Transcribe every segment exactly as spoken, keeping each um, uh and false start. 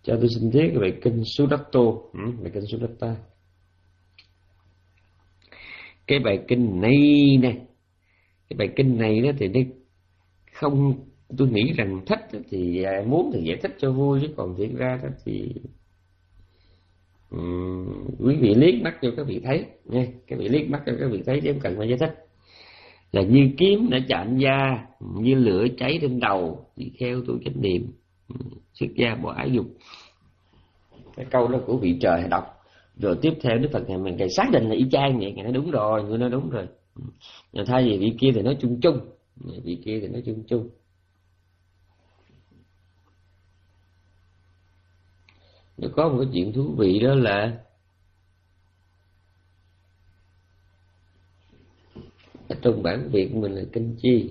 Cho tôi xin viết cái bài kinh Sudatta, ừ, bài kinh Sudatta. Cái bài kinh này nè, cái bài kinh này đó thì nó không, tôi nghĩ rằng thích thì muốn thì giải thích cho vui, chứ còn thiệt ra đó thì um, quý vị liếc mắt cho các vị thấy nha, các vị liếc mắt cho các vị thấy chứ không cần phải giải thích. Là như kiếm đã chạm da, như lửa cháy trên đầu, thì theo tôi chánh niệm, xuất gia bỏ ái dục. Cái câu đó của vị trời đọc. Rồi tiếp theo Đức Phật Ngài Ngài xác định là y chang vậy. Ngài nói đúng rồi, người nói đúng rồi. Rồi thay vì vị kia thì nói chung chung, vị kia thì nói chung chung. Rồi có một cái chuyện thú vị đó là ở trong bản Việt mình là kinh chi?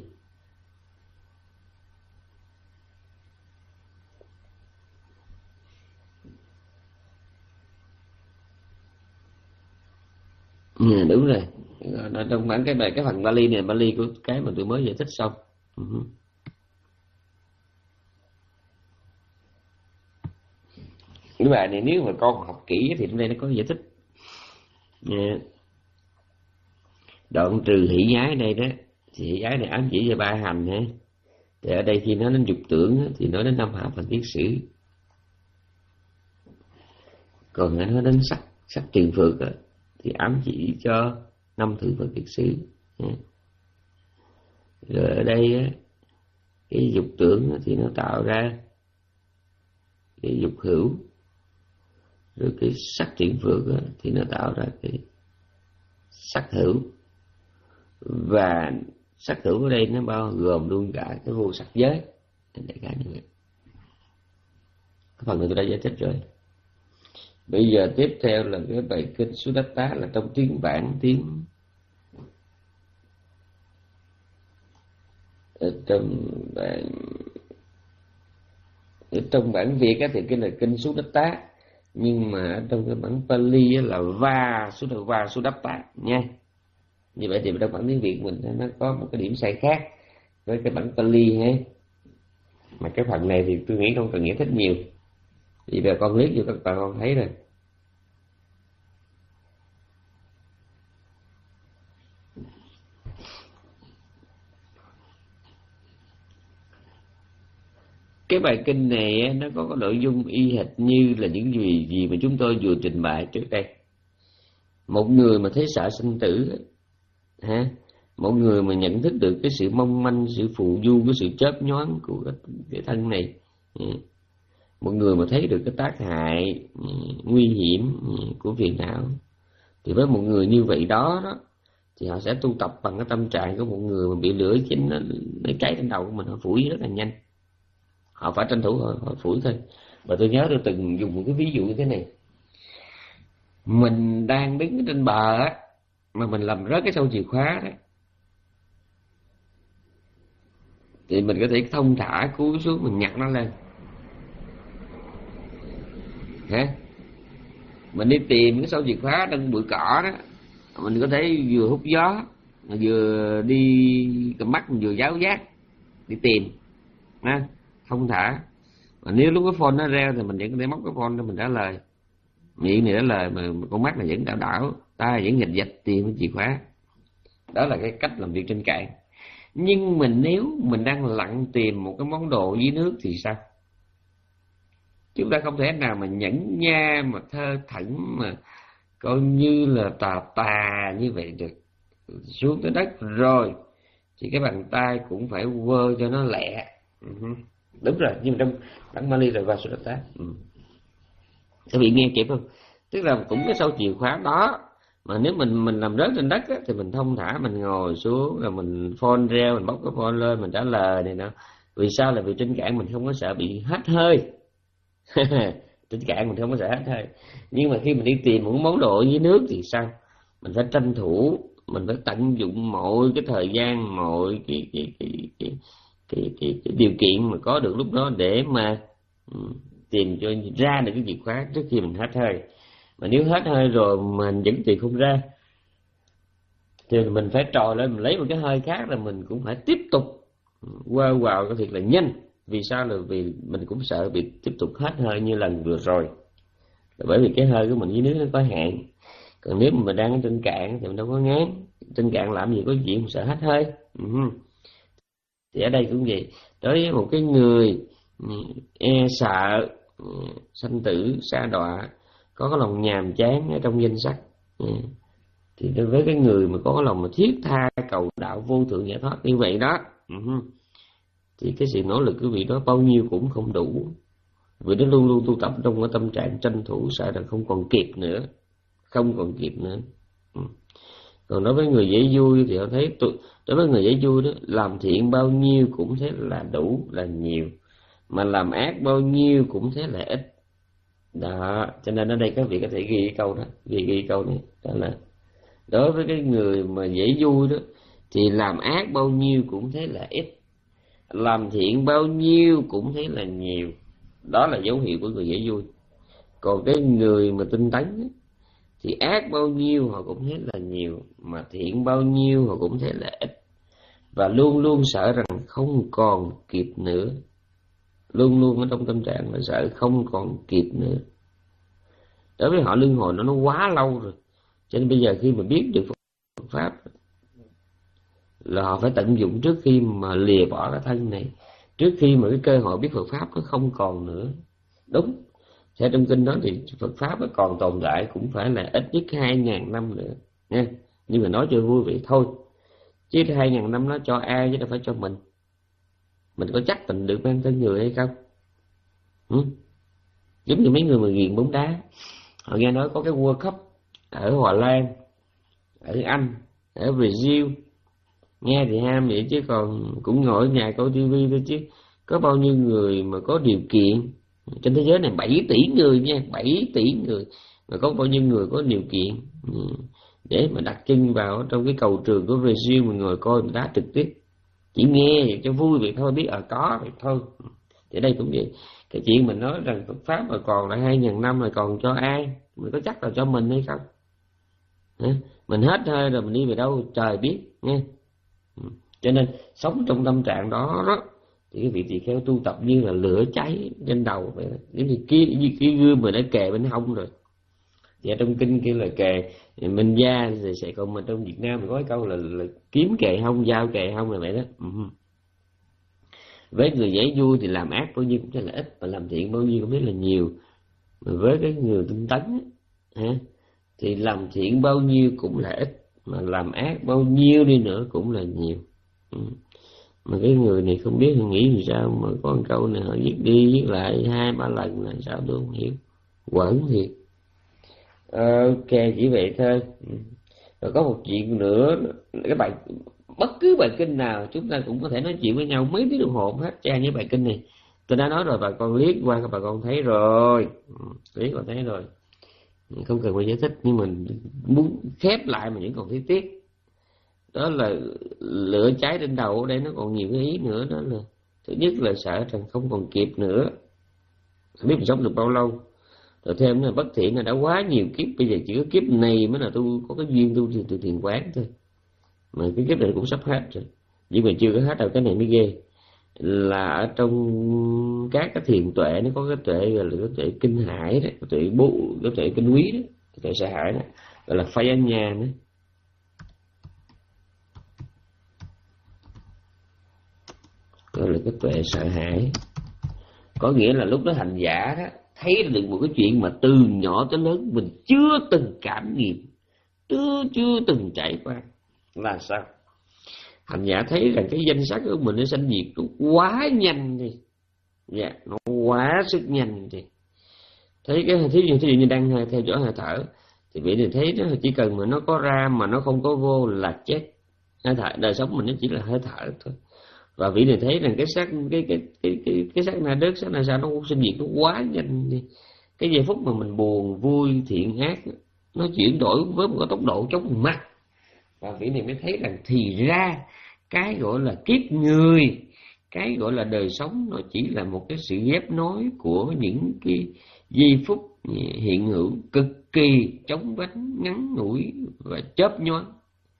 Ừ, đúng rồi. Ở trong bản cái bài cái phần Bali này, Bali của cái mà tôi mới giải thích xong. Uh-huh. Cái bài này nếu mà con học kỹ thì trong đây nó có giải thích. Yeah. Đoạn trừ hỷ ái đây đó, thì hỷ ái này ám chỉ về ba hành ha. Thì ở đây khi nói đến dục tưởng thì nói đến năm hạ phần tiết sử. Còn nói đến sắc sắc tiền phược thì ám chỉ cho năm thượng phần tiết sử. Rồi ở đây cái dục tưởng thì nó tạo ra cái dục hữu, rồi cái sắc triển phược thì nó tạo ra cái sắc hữu. Và sắc hữu ở đây nó bao gồm luôn cả cái vô sắc giới. Đại khái như vậy. Cái phần này tôi đã giải thích rồi. Bây giờ tiếp theo là cái bài kinh Sudatta, là trong tiếng bản tiếng ở trong bản ở trong bản Việt á thì cái là kinh Sudatta, nhưng mà trong cái bản Pali là Va Sudatta Sudatta nha. Như vậy thì trong bản tiếng Việt mình nó có một cái điểm sai khác với cái bản Pali ha. Mà cái phần này thì tôi nghĩ không cần giải thích nhiều. Vì bây giờ con liếc vô các bạn con thấy rồi. Cái bài kinh này nó có cái nội dung y hệt như là những gì gì mà chúng tôi vừa trình bày trước đây. Một người mà thấy sợ sinh tử ha, một người mà nhận thức được cái sự mong manh, sự phù du, cái sự chớp nhoáng của cái, cái thân này, một người mà thấy được cái tác hại nguy hiểm của phiền não, thì với một người như vậy đó đó thì họ sẽ tu tập bằng cái tâm trạng của một người mà bị lửa chín nó, nó cháy trên đầu của mình, họ phủi rất là nhanh. Họ phải tranh thủ họ, họ phủi thôi. Và tôi nhớ tôi từng dùng một cái ví dụ như thế này. Mình đang đứng trên bờ á, mà mình làm rớt cái sâu chìa khóa đó, thì mình có thể thông thả cúi xuống mình nhặt nó lên. Hả? Mình đi tìm cái sâu chìa khóa trong bụi cỏ đó, mình có thể vừa hút gió, vừa đi cầm mắt, vừa giáo giác đi tìm, ha, thông thả. Mà nếu lúc cái phone nó reo thì mình vẫn có thể móc cái phone để mình trả lời, miệng này trả lời, mà con mắt là vẫn đảo đảo, tay vẫn nghịch dạch tìm cái chìa khóa. Đó là cái cách làm việc trên cạn. Nhưng mình nếu mình đang lặn tìm một cái món đồ dưới nước thì sao? Chúng ta không thể nào mà nhẫn nha, mà thơ thẩn, mà coi như là tà tà như vậy được. Xuống tới đất rồi thì cái bàn tay cũng phải vơ cho nó lẹ. Uh-huh. Đúng rồi, nhưng mà trong bản Bali là Vasudatta. Ừ. Các vị nghe kịp không? Tức là cũng cái sâu chìa khóa đó, mà nếu mình mình làm rớt trên đất á, thì mình thông thả, mình ngồi xuống rồi mình phone reo, mình bóc cái phone lên, mình trả lời này nọ. Vì sao? Là vì trên cạn mình không có sợ bị hết hơi. Trên cạn mình không có sợ hết hơi. Nhưng mà khi mình đi tìm một món đồ dưới nước thì sao? Mình phải tranh thủ, mình phải tận dụng mọi cái thời gian, mọi cái cái cái cái cái, cái, cái điều kiện mà có được lúc đó để mà um, tìm cho ra được cái chìa khóa trước khi mình hết hơi. Mà nếu hết hơi rồi mình vẫn tìm không ra thì mình phải trồi lên, mình lấy một cái hơi khác, là mình cũng phải tiếp tục qua vào cái thiệt là nhanh Vì sao? Là vì mình cũng sợ bị tiếp tục hết hơi như lần vừa rồi, là bởi vì cái hơi của mình dưới nước nó có hạn. Còn nếu mà mình đang ở trên cạn thì mình đâu có ngán. Trên cạn làm gì có chuyện mà sợ hết hơi. Ừ. Thì ở đây cũng vậy, đối với một cái người e sợ, sanh tử sa đọa, có cái lòng nhàm chán ở trong danh sắc, thì đối với cái người mà có cái lòng mà thiết tha cầu đạo vô thượng giải thoát như vậy đó, thì cái sự nỗ lực của vị đó bao nhiêu cũng không đủ. Vì nó luôn luôn tu tập trong cái tâm trạng tranh thủ, sợ rằng không còn kịp nữa, không còn kịp nữa. Còn đối với người dễ vui thì họ thấy, đối với người dễ vui đó, làm thiện bao nhiêu cũng thế là đủ, là nhiều, mà làm ác bao nhiêu cũng thế là ít. Đó, cho nên ở đây các vị có thể ghi cái câu đó, ghi ghi câu này, đó là đối với cái người mà dễ vui đó, thì làm ác bao nhiêu cũng thế là ít, làm thiện bao nhiêu cũng thế là nhiều. Đó là dấu hiệu của người dễ vui. Còn cái người mà tinh tấn đó, thì ác bao nhiêu họ cũng thấy là nhiều, mà thiện bao nhiêu họ cũng thấy là ít, và luôn luôn sợ rằng không còn kịp nữa, luôn luôn ở trong tâm trạng là sợ không còn kịp nữa. Đối với họ luân hồi nó nó quá lâu rồi, cho nên bây giờ khi mà biết được Phật pháp là họ phải tận dụng trước khi mà lìa bỏ cái thân này, trước khi mà cái cơ hội biết Phật pháp nó không còn nữa. Đúng, theo trong kinh đó thì Phật pháp nó còn tồn tại cũng phải là ít nhất hai ngàn năm nữa nha. Nhưng mà nói cho vui vậy thôi, chứ hai ngàn năm nó cho ai chứ đâu phải cho mình. Mình có chắc mình được mang tên người hay không? Ừ? Giống như mấy người mà ghiền bóng đá, họ nghe nói có cái World Cup ở Hòa Lan, ở Anh, ở Brazil, nghe thì ham vậy chứ còn cũng ngồi ở nhà coi tivi thôi, chứ có bao nhiêu người mà có điều kiện trên thế giới này? Bảy tỷ người nha, bảy tỷ người, mà có bao nhiêu người có điều kiện để mà đặt chân vào trong cái cầu trường của Brazil mà ngồi coi đá trực tiếp, chỉ nghe vậy cho vui vậy thôi, biết ở có vậy thôi. Thì đây cũng vậy, cái chuyện mình nói rằng Phật pháp mà còn lại hai ngàn năm là còn cho ai, mình có chắc là cho mình hay không? Hả? Mình hết hơi rồi mình đi về đâu trời biết nghe. Cho nên sống trong tâm trạng đó đó, thì cái vị tỳ kheo tu tập như là lửa cháy trên đầu vậy đó. Giống như cái, như cái gươm mà đã kề bên hông rồi. Và trong kinh kia là kề minh gia, rồi sẽ còn mình trong Việt Nam mình có cái câu là, là kiếm kề hông, dao kề hông là vậy đó. Ừ. Với người dễ vui thì làm ác bao nhiêu cũng thấy là ít, mà làm thiện bao nhiêu cũng thấy là nhiều. Mà với cái người tinh tấn ha, thì làm thiện bao nhiêu cũng là ít, mà làm ác bao nhiêu đi nữa cũng là nhiều. Ừ. Mà cái người này không biết nghĩ làm sao mà có một câu này họ viết đi viết lại hai ba lần là sao tôi không hiểu, quẩn thiệt. Ok, chỉ vậy thôi. Rồi có một chuyện nữa, cái bài bất cứ bài kinh nào chúng ta cũng có thể nói chuyện với nhau mấy tiếng đồng hồ hết tra những bài kinh này. Tôi đã nói rồi, bà con liếc qua các bà con thấy rồi, liếc qua thấy rồi, không cần phải giải thích, nhưng mình muốn khép lại mà vẫn còn thấy tiếc. Đó là lửa cháy trên đầu ở đây nó còn nhiều cái ý nữa. Đó là thứ nhất là sợ rằng không còn kịp nữa, không biết mình sống được bao lâu. Rồi thêm là bất thiện là đã quá nhiều kiếp, bây giờ chỉ có kiếp này mới là tôi có cái duyên tu từ thiền quán thôi, mà cái kiếp này cũng sắp hết rồi, nhưng mà chưa có hết đâu. Cái này mới ghê là ở trong các cái thiền tuệ nó có cái tuệ gọi là cái tuệ kinh hải đó, cái tuệ bố, cái tuệ kinh quý đó, cái tuệ sợ hãi đó, gọi là phai anh nhà nữa. Gọi là cái tuệ sợ hãi, có nghĩa là lúc đó hành giả đó thấy được một cái chuyện mà từ nhỏ tới lớn mình chưa từng cảm nghiệm, chưa chưa từng trải qua. Là sao? Hành giả thấy rằng cái danh sắc của mình nó sanh diệt nó quá nhanh đi, dạ, nó quá sức nhanh đi. Thấy cái thí dụ, thí dụ như đang theo dõi hơi thở, thì vị này thấy nó chỉ cần mà nó có ra mà nó không có vô là chết. Hơi thở, đời sống mình nó chỉ là hơi thở thôi. Và vị này thấy rằng cái sắc cái cái cái cái cái sắc na đất, sắc na sao nó cũng sinh diệt nó quá nhanh đi. Cái giây phút mà mình buồn vui thiện ác nó chuyển đổi với một cái tốc độ chóng mặt. Và vị này mới thấy rằng thì ra cái gọi là kiếp người, cái gọi là đời sống nó chỉ là một cái sự ghép nối của những cái giây phút hiện hữu cực kỳ chóng vánh, ngắn ngủi và chớp nhoáng.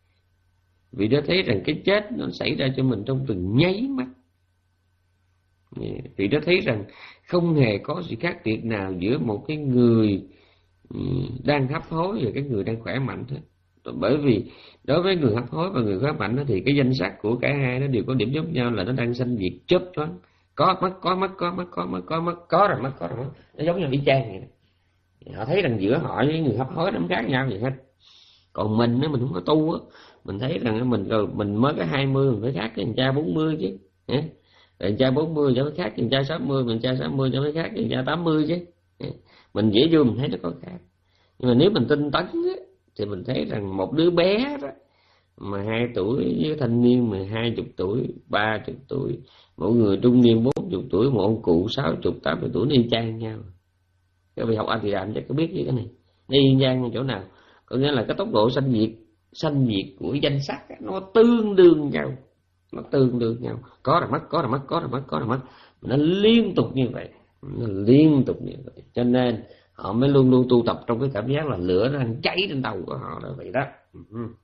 Vì đã thấy rằng cái chết nó xảy ra cho mình trong từng nháy mắt. Thì nó thấy rằng không hề có sự khác biệt nào giữa một cái người đang hấp hối và cái người đang khỏe mạnh thôi. Bởi vì đối với người hấp hối và người khỏe mạnh đó, thì cái danh sắc của cả hai nó đều có điểm giống nhau là nó đang sanh diệt chớp choáng, có mất có mất có mất có mất có mất có rồi mất có rồi mất, nó giống như y chang vậy. Họ thấy rằng giữa họ với người hấp hối nó không khác nhau gì hết. Còn mình á, mình không có tu á, mình thấy rằng mình mình mới có hai mươi mình phải khác với thằng cha bốn mươi chứ. Thằng cha bốn mươi cho phải khác thằng cha sáu mươi, mình cha sáu mươi cho phải khác thằng cha tám mươi chứ. Mình dễ vô mình thấy nó có khác. Nhưng mà nếu mình tinh tấn á, thì mình thấy rằng một đứa bé đó mà hai tuổi với thanh niên mà hai chục tuổi, ba chục tuổi, mỗi người trung niên bốn chục tuổi, một ông cụ sáu chục, tám chục tuổi nó y chang nhau. Các vị học A Tỳ Đàm chắc có biết cái này. Nó y chang chỗ nào? Có nghĩa là cái tốc độ sanh diệt, sanh diệt của danh sắc nó tương đương nhau, nó tương đương nhau. Có là mất, có là mất, có là mất, có là mất. Nó liên tục như vậy, nó liên tục như vậy. Cho nên họ mới luôn luôn tu tập trong cái cảm giác là lửa nó đang cháy trên đầu của họ là vậy đó.